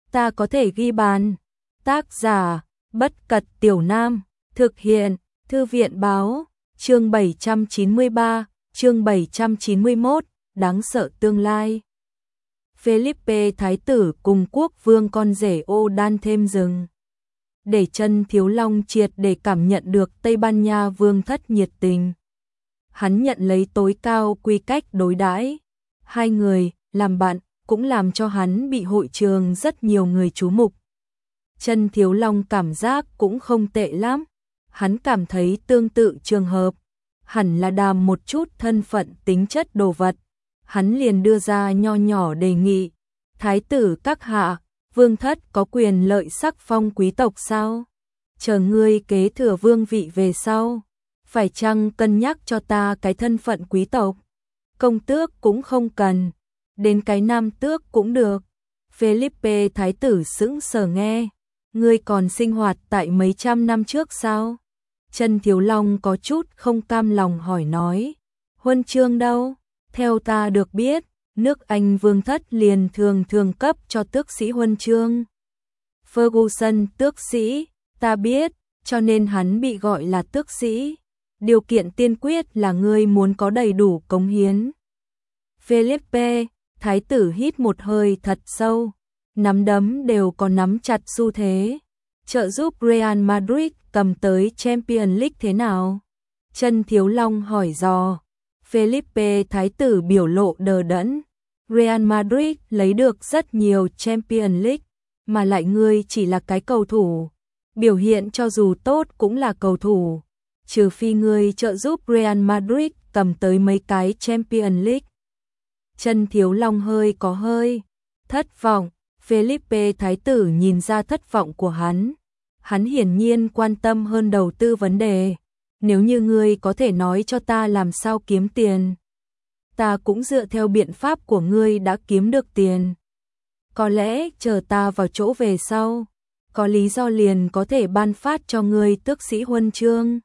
ta có thể ghi bàn. Tác giả, Bất Cật Tiểu Nam, thực hiện, Thư viện báo, chương 793, chương 791, đáng sợ tương lai. Felipe Thái tử cùng quốc vương con rể ô đan thêm rừng. Để Chân Thiếu Long triệt để cảm nhận được Tây Ban Nha vương thất nhiệt tình. Hắn nhận lấy tối cao quy cách đối đãi. Hai người làm bạn cũng làm cho hắn bị hội trường rất nhiều người chú mục. Chân Thiếu Long cảm giác cũng không tệ lắm. Hắn cảm thấy tương tự trường hợp, hẳn là đàm một chút thân phận tính chất đồ vật. Hắn liền đưa ra nho nhỏ đề nghị. Thái tử các hạ, vương thất có quyền lợi sắc phong quý tộc sao? Chờ ngươi kế thừa vương vị về sau, phải chăng cân nhắc cho ta cái thân phận quý tộc? Công tước cũng không cần, đến cái nam tước cũng được. Felipe Thái tử sững sờ nghe, ngươi còn sinh hoạt tại mấy trăm năm trước sao? Chân Thiếu Long có chút không cam lòng hỏi nói, huân chương đâu? Theo ta được biết, nước Anh vương thất liền thường cấp cho tước sĩ huân chương. Ferguson tước sĩ, ta biết, cho nên hắn bị gọi là tước sĩ. Điều kiện tiên quyết là ngươi muốn có đầy đủ cống hiến. Felipe, Thái tử hít một hơi thật sâu, nắm đấm đều có nắm chặt xu thế. Trợ giúp Real Madrid cầm tới Champions League thế nào? Chân Thiếu Long hỏi dò. Felipe Thái tử biểu lộ đờ đẫn. Real Madrid lấy được rất nhiều Champions League, mà lại ngươi chỉ là cái cầu thủ. Biểu hiện cho dù tốt cũng là cầu thủ. Trừ phi ngươi trợ giúp Real Madrid cầm tới mấy cái Champions League. Chân Thiếu Long có hơi thất vọng. Felipe Thái tử nhìn ra thất vọng của hắn. Hắn hiển nhiên quan tâm hơn đầu tư vấn đề. Nếu như ngươi có thể nói cho ta làm sao kiếm tiền, ta cũng dựa theo biện pháp của ngươi đã kiếm được tiền. Có lẽ chờ ta vào chỗ về sau, có lý do liền có thể ban phát cho ngươi tước sĩ huân chương.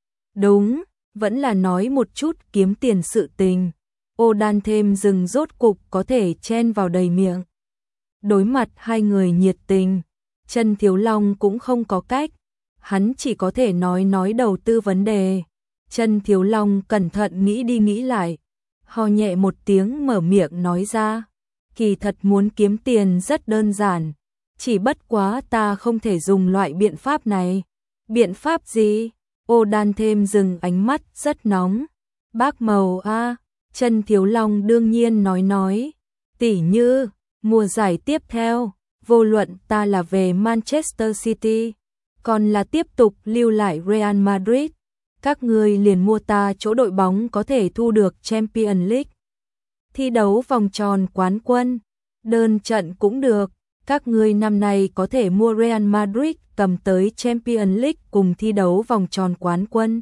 Đúng, vẫn là nói một chút kiếm tiền sự tình. Ô đan thêm rừng rốt cục có thể chen vào đầy miệng. Đối mặt hai người nhiệt tình, Chân Thiếu Long cũng không có cách. Hắn chỉ có thể nói đầu tư vấn đề. Chân Thiếu Long cẩn thận nghĩ đi nghĩ lại, ho nhẹ một tiếng mở miệng nói ra. Kỳ thật muốn kiếm tiền rất đơn giản, chỉ bất quá ta không thể dùng loại biện pháp này. Biện pháp gì? Ô đan thêm dừng ánh mắt rất nóng. Bác màu a. Chân Thiếu Long đương nhiên nói. Tỉ như, mùa giải tiếp theo, vô luận ta là về Manchester City, còn là tiếp tục lưu lại Real Madrid, các ngươi liền mua ta chỗ đội bóng có thể thu được Champions League. Thi đấu vòng tròn quán quân, đơn trận cũng được, các ngươi năm nay có thể mua Real Madrid cầm tới Champions League cùng thi đấu vòng tròn quán quân.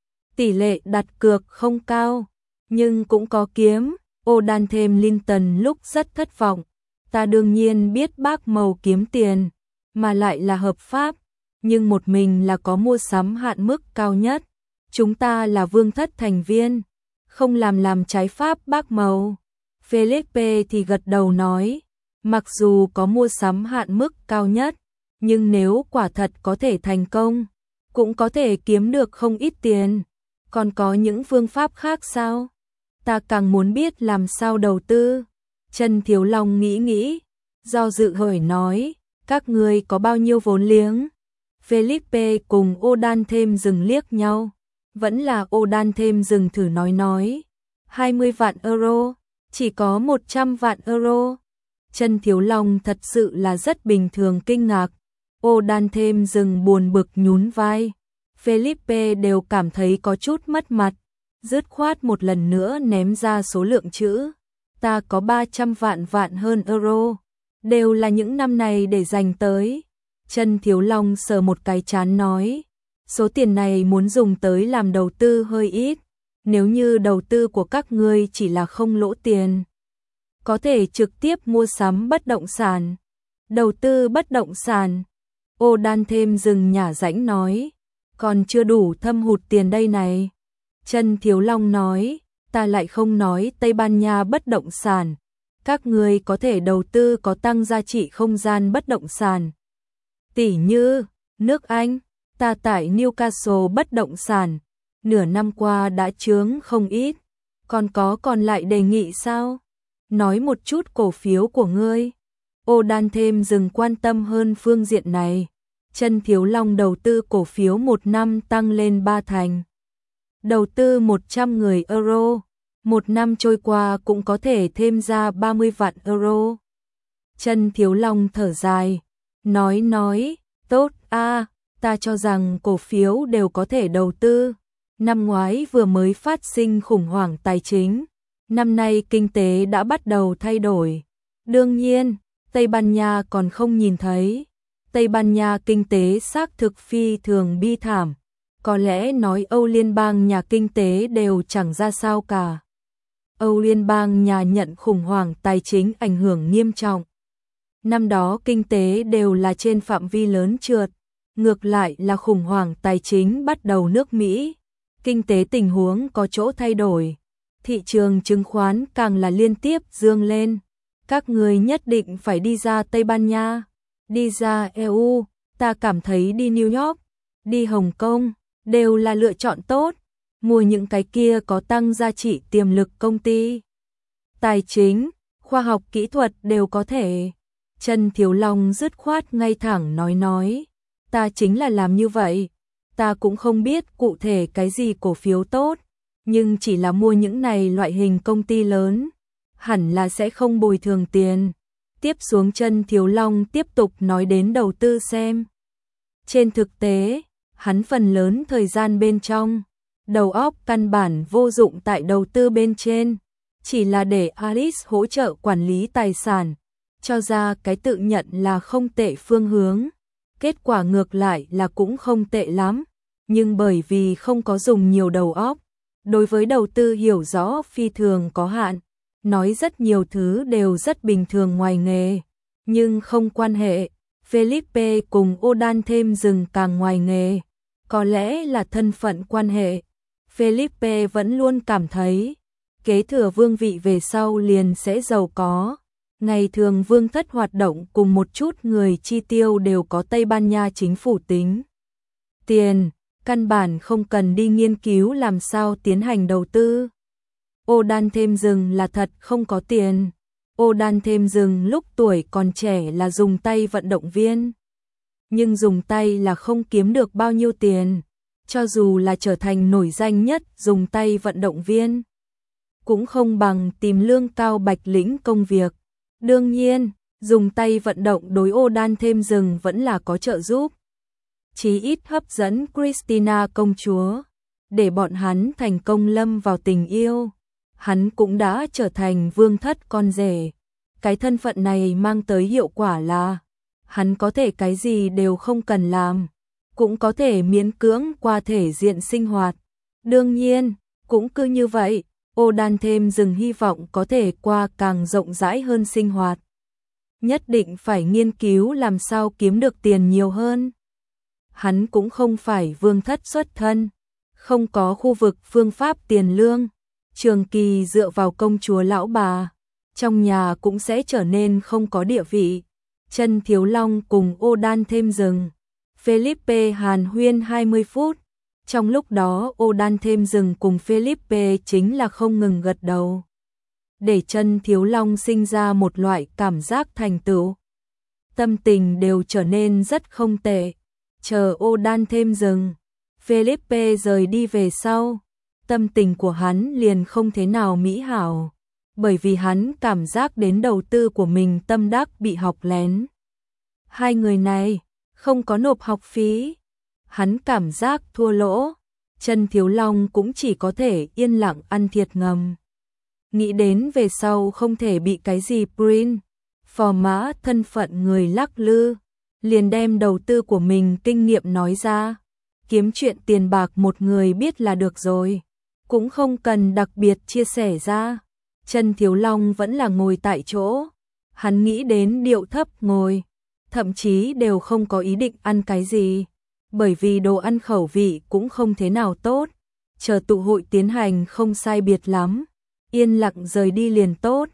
Tỷ lệ đặt cược không cao, nhưng cũng có kiếm. Ô đan thêm Linton lúc rất thất vọng. Ta đương nhiên biết bác màu kiếm tiền, mà lại là hợp pháp, nhưng một mình là có mua sắm hạn mức cao nhất. Chúng ta là vương thất thành viên, không làm trái pháp bác màu. Felipe thì gật đầu nói, mặc dù có mua sắm hạn mức cao nhất, nhưng nếu quả thật có thể thành công, cũng có thể kiếm được không ít tiền. Còn có những phương pháp khác sao? Ta càng muốn biết làm sao đầu tư. Chân Thiếu Long nghĩ, do dự hỏi nói, các ngươi có bao nhiêu vốn liếng? Felipe cùng ô đan thêm dừng liếc nhau, vẫn là ô đan thêm dừng thử nói, 20 vạn euro, chỉ có 100 vạn euro. Chân Thiếu Long thật sự là rất bình thường kinh ngạc, ô đan thêm dừng buồn bực nhún vai. Felipe đều cảm thấy có chút mất mặt, dứt khoát một lần nữa ném ra số lượng chữ. Ta có 300 vạn hơn euro, đều là những năm này để dành tới. Chân Thiếu Long sờ một cái trán nói, số tiền này muốn dùng tới làm đầu tư hơi ít. Nếu như đầu tư của các ngươi chỉ là không lỗ tiền, có thể trực tiếp mua sắm bất động sản. Đầu tư bất động sản? Ô đan thêm dừng nhả rãnh nói, còn chưa đủ thâm hụt tiền đây này. Chân Thiếu Long nói, ta lại không nói Tây Ban Nha bất động sản. Các người có thể đầu tư có tăng giá trị không gian bất động sản. Tỷ như, nước Anh, ta tại Newcastle bất động sản, nửa năm qua đã chướng không ít, còn lại đề nghị sao? Nói một chút cổ phiếu của ngươi. Ô Đan thêm dừng quan tâm hơn phương diện này. Trân Thiếu Long đầu tư cổ phiếu 1 năm tăng lên 3 thành. Đầu tư 100 người euro, 1 năm trôi qua cũng có thể thêm ra 30 vạn euro. Trân Thiếu Long thở dài, nói, tốt a, ta cho rằng cổ phiếu đều có thể đầu tư. Năm ngoái vừa mới phát sinh khủng hoảng tài chính, năm nay kinh tế đã bắt đầu thay đổi. Đương nhiên, Tây Ban Nha còn không nhìn thấy. Tây Ban Nha kinh tế xác thực phi thường bi thảm. Có lẽ nói Âu Liên bang nhà kinh tế đều chẳng ra sao cả. Âu Liên bang nhà nhận khủng hoảng tài chính ảnh hưởng nghiêm trọng. Năm đó kinh tế đều là trên phạm vi lớn trượt. Ngược lại là khủng hoảng tài chính bắt đầu nước Mỹ. Kinh tế tình huống có chỗ thay đổi. Thị trường chứng khoán càng là liên tiếp dương lên. Các người nhất định phải đi ra Tây Ban Nha, đi ra EU, ta cảm thấy đi New York, đi Hồng Kông, đều là lựa chọn tốt. Mua những cái kia có tăng giá trị tiềm lực công ty. Tài chính, khoa học kỹ thuật đều có thể. Trân Thiếu Long dứt khoát ngay thẳng nói. Ta chính là làm như vậy. Ta cũng không biết cụ thể cái gì cổ phiếu tốt, nhưng chỉ là mua những này loại hình công ty lớn, hẳn là sẽ không bồi thường tiền. Tiếp xuống Trân Thiếu Long tiếp tục nói đến đầu tư xem. Trên thực tế, hắn phần lớn thời gian bên trong, đầu óc căn bản vô dụng tại đầu tư bên trên, chỉ là để Alice hỗ trợ quản lý tài sản, cho ra cái tự nhận là không tệ phương hướng. Kết quả ngược lại là cũng không tệ lắm, nhưng bởi vì không có dùng nhiều đầu óc, đối với đầu tư hiểu rõ phi thường có hạn, nói rất nhiều thứ đều rất bình thường ngoài nghề, nhưng không quan hệ. Felipe cùng Odan thêm dừng càng ngoài nghề, có lẽ là thân phận quan hệ. Felipe vẫn luôn cảm thấy, kế thừa vương vị về sau liền sẽ giàu có. Ngày thường vương thất hoạt động cùng một chút người chi tiêu đều có Tây Ban Nha chính phủ tính tiền, căn bản không cần đi nghiên cứu làm sao tiến hành đầu tư. Odan thêm dừng là thật không có tiền. Odan thêm dừng lúc tuổi còn trẻ là dùng tay vận động viên, nhưng dùng tay là không kiếm được bao nhiêu tiền. Cho dù là trở thành nổi danh nhất dùng tay vận động viên, cũng không bằng tìm lương cao bạch lĩnh công việc. Đương nhiên, dùng tay vận động đối Odan thêm dừng vẫn là có trợ giúp. Chí ít hấp dẫn Christina công chúa, để bọn hắn thành công lâm vào tình yêu. Hắn cũng đã trở thành vương thất con rể. Cái thân phận này mang tới hiệu quả là hắn có thể cái gì đều không cần làm, cũng có thể miễn cưỡng qua thể diện sinh hoạt. Đương nhiên, cũng cứ như vậy, Odan thêm dừng hy vọng có thể qua càng rộng rãi hơn sinh hoạt. Nhất định phải nghiên cứu làm sao kiếm được tiền nhiều hơn. Hắn cũng không phải vương thất xuất thân, không có khu vực phương pháp tiền lương, trường kỳ dựa vào công chúa lão bà, trong nhà cũng sẽ trở nên không có địa vị. Trân Thiếu Long cùng Odan thêm dừng, Felipe hàn huyên 20 phút. Trong lúc đó Odan thêm dừng cùng Felipe chính là không ngừng gật đầu, để Trân Thiếu Long sinh ra một loại cảm giác thành tựu. Tâm tình đều trở nên rất không tệ. Chờ Odan thêm dừng, Felipe rời đi về sau, tâm tình của hắn liền không thế nào mỹ hảo, bởi vì hắn cảm giác đến đầu tư của mình tâm đắc bị học lén. Hai người này không có nộp học phí, hắn cảm giác thua lỗ. Trân Thiếu Long cũng chỉ có thể yên lặng ăn thiệt ngầm. Nghĩ đến về sau không thể bị cái gì print, phò mã thân phận người lắc lư, liền đem đầu tư của mình kinh nghiệm nói ra. Kiếm chuyện tiền bạc một người biết là được rồi, cũng không cần đặc biệt chia sẻ ra. Trân Thiếu Long vẫn là ngồi tại chỗ, hắn nghĩ đến điệu thấp ngồi, thậm chí đều không có ý định ăn cái gì, bởi vì đồ ăn khẩu vị cũng không thế nào tốt. Chờ tụ hội tiến hành không sai biệt lắm, yên lặng rời đi liền tốt.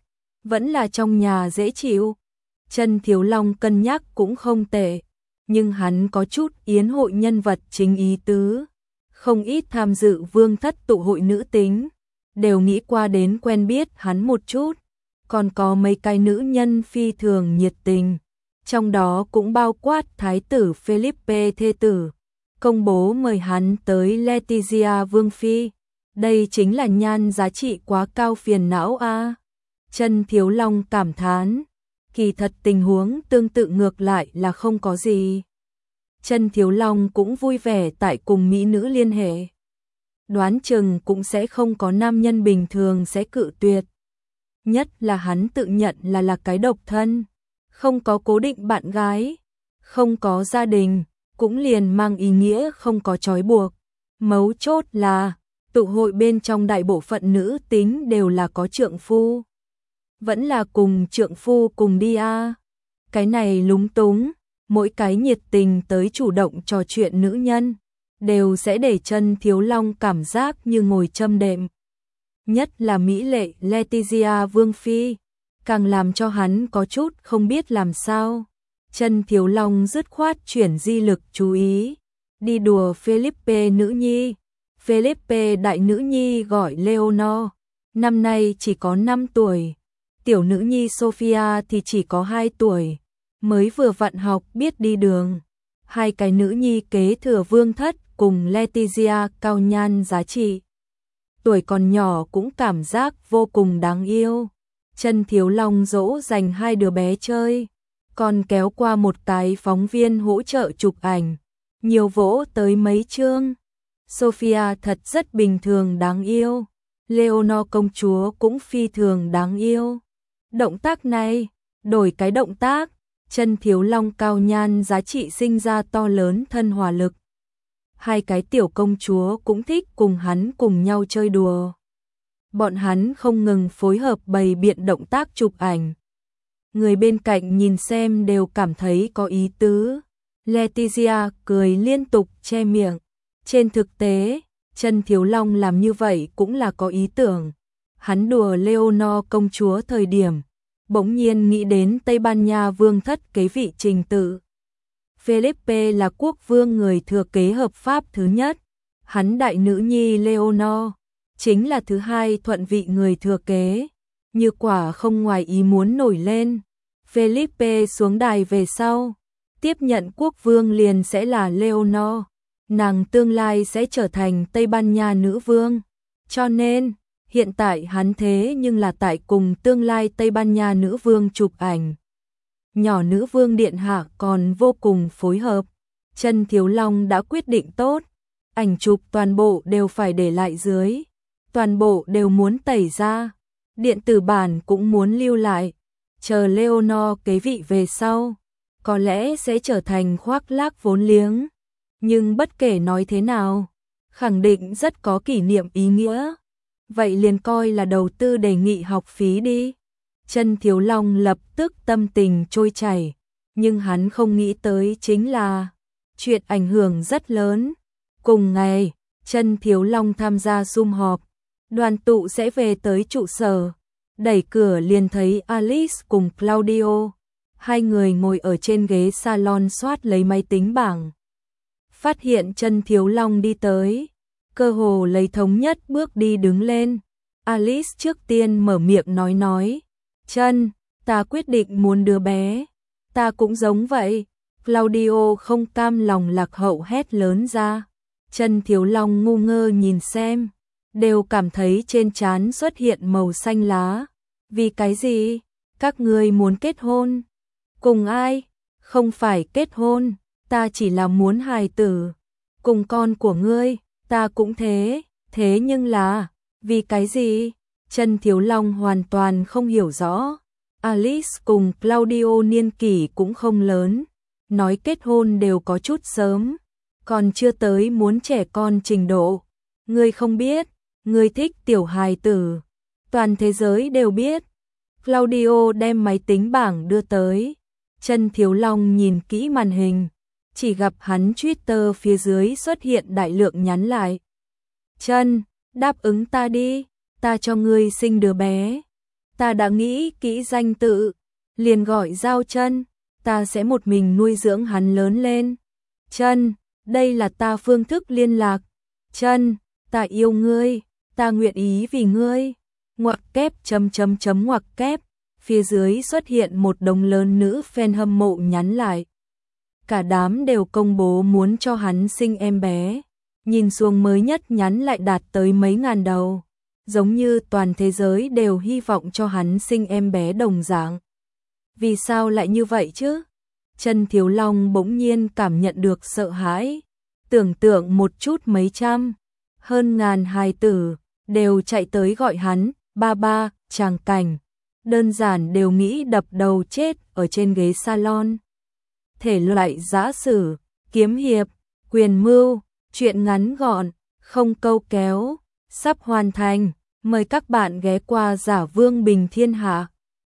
vẫn là trong nhà dễ chịu. Chân Thiếu Long cân nhắc cũng không tệ, nhưng hắn có chút yến hội nhân vật chính ý tứ. Không ít tham dự vương thất tụ hội nữ tính, đều nghĩ qua đến quen biết hắn một chút. Còn có mấy cái nữ nhân phi thường nhiệt tình, trong đó cũng bao quát thái tử Felipe thê tử, công bố mời hắn tới Letizia Vương Phi. Đây chính là nhan giá trị quá cao phiền não a. Chân Thiếu Long cảm thán, kỳ thật tình huống tương tự ngược lại là không có gì. Chân Thiếu Long cũng vui vẻ tại cùng mỹ nữ liên hệ. Đoán chừng cũng sẽ không có nam nhân bình thường sẽ cự tuyệt. Nhất là hắn tự nhận là cái độc thân, không có cố định bạn gái, không có gia đình, cũng liền mang ý nghĩa không có trói buộc. Mấu chốt là, tụ hội bên trong đại bộ phận nữ tính đều là có trượng phu. Vẫn là cùng trượng phu cùng đi a. Cái này lúng túng, mỗi cái nhiệt tình tới chủ động trò chuyện nữ nhân, đều sẽ để Chân Thiếu Long cảm giác như ngồi châm đệm. Nhất là mỹ lệ Letizia Vương Phi, càng làm cho hắn có chút không biết làm sao. Chân Thiếu Long dứt khoát chuyển di lực chú ý, đi đùa Felipe nữ nhi. Felipe đại nữ nhi gọi Leonor, năm nay chỉ có 5 tuổi. Tiểu nữ nhi Sophia thì chỉ có 2 tuổi, mới vừa vặn học biết đi đường. Hai cái nữ nhi kế thừa vương thất cùng Letizia cao nhan giá trị. Tuổi còn nhỏ cũng cảm giác vô cùng đáng yêu. Chân Thiếu Long dỗ dành hai đứa bé chơi, còn kéo qua một cái phóng viên hỗ trợ chụp ảnh, nhiều vỗ tới mấy chương. Sophia thật rất bình thường đáng yêu, Leonor công chúa cũng phi thường đáng yêu. Động tác này, đổi cái động tác, Chân Thiếu Long cao nhan giá trị sinh ra to lớn thân hòa lực. Hai cái tiểu công chúa cũng thích cùng hắn cùng nhau chơi đùa. Bọn hắn không ngừng phối hợp bày biện động tác chụp ảnh. Người bên cạnh nhìn xem đều cảm thấy có ý tứ. Letizia cười liên tục che miệng. Trên thực tế, Chân Thiếu Long làm như vậy cũng là có ý tưởng. Hắn đùa Leonor công chúa thời điểm, bỗng nhiên nghĩ đến Tây Ban Nha vương thất kế vị trình tự. Felipe là quốc vương người thừa kế hợp pháp thứ nhất, hắn đại nữ nhi Leonor chính là thứ hai thuận vị người thừa kế. Như quả không ngoài ý muốn nổi lên, Felipe xuống đài về sau, tiếp nhận quốc vương liền sẽ là Leonor, nàng tương lai sẽ trở thành Tây Ban Nha nữ vương. Cho nên, hiện tại hắn thế nhưng là tại cùng tương lai Tây Ban Nha nữ vương chụp ảnh. Nhỏ nữ vương điện hạ còn vô cùng phối hợp. Chân Thiếu Long đã quyết định tốt, ảnh chụp toàn bộ đều phải để lại dưới, toàn bộ đều muốn tẩy ra, điện tử bản cũng muốn lưu lại. Chờ Leonor kế vị về sau, có lẽ sẽ trở thành khoác lác vốn liếng, nhưng bất kể nói thế nào, khẳng định rất có kỷ niệm ý nghĩa. Vậy liền coi là đầu tư đề nghị học phí đi. Chân Thiếu Long lập tức tâm tình trôi chảy, nhưng hắn không nghĩ tới chính là chuyện ảnh hưởng rất lớn. Cùng ngày, Chân Thiếu Long tham gia sum họp, đoàn tụ sẽ về tới trụ sở, đẩy cửa liền thấy Alice cùng Claudio. Hai người ngồi ở trên ghế salon soát lấy máy tính bảng. Phát hiện Chân Thiếu Long đi tới, cơ hồ lấy thống nhất bước đi đứng lên. Alice trước tiên mở miệng nói, Chân, ta quyết định muốn đứa bé. Ta cũng giống vậy. Claudio không cam lòng lạc hậu hét lớn ra. Chân Thiếu Long ngu ngơ nhìn xem, đều cảm thấy trên trán xuất hiện màu xanh lá. Vì cái gì? Các ngươi muốn kết hôn? Cùng ai? Không phải kết hôn, ta chỉ là muốn hài tử. Cùng con của ngươi, ta cũng thế, thế nhưng là, vì cái gì? Chân Thiếu Long hoàn toàn không hiểu rõ. Alice cùng Claudio niên kỷ cũng không lớn, nói kết hôn đều có chút sớm, còn chưa tới muốn trẻ con trình độ. Ngươi không biết, ngươi thích tiểu hài tử, toàn thế giới đều biết. Claudio đem máy tính bảng đưa tới. Chân Thiếu Long nhìn kỹ màn hình, chỉ gặp hắn Twitter phía dưới xuất hiện đại lượng nhắn lại. Chân, đáp ứng ta đi, ta cho ngươi sinh đứa bé. Ta đã nghĩ kỹ danh tự, liền gọi Giao Chân, ta sẽ một mình nuôi dưỡng hắn lớn lên. Chân, đây là ta phương thức liên lạc. Chân, ta yêu ngươi, ta nguyện ý vì ngươi. Ngoặc kép ngoặc kép, phía dưới xuất hiện một đống lớn nữ fan hâm mộ nhắn lại. Cả đám đều công bố muốn cho hắn sinh em bé. Nhìn xuống mới nhất nhắn lại đạt tới mấy ngàn đầu. Giống như toàn thế giới đều hy vọng cho hắn sinh em bé đồng dạng. Vì sao lại như vậy chứ? Chân Thiếu Long bỗng nhiên cảm nhận được sợ hãi. Tưởng tượng một chút mấy trăm, hơn ngàn hài tử, đều chạy tới gọi hắn, ba ba, tràng cảnh. Đơn giản đều nghĩ đập đầu chết ở trên ghế salon. Thể loại giã sử, kiếm hiệp, quyền mưu, truyện ngắn gọn, không câu kéo, sắp hoàn thành. Mời các bạn ghé qua Giả Vương Bình Thiên Hạ.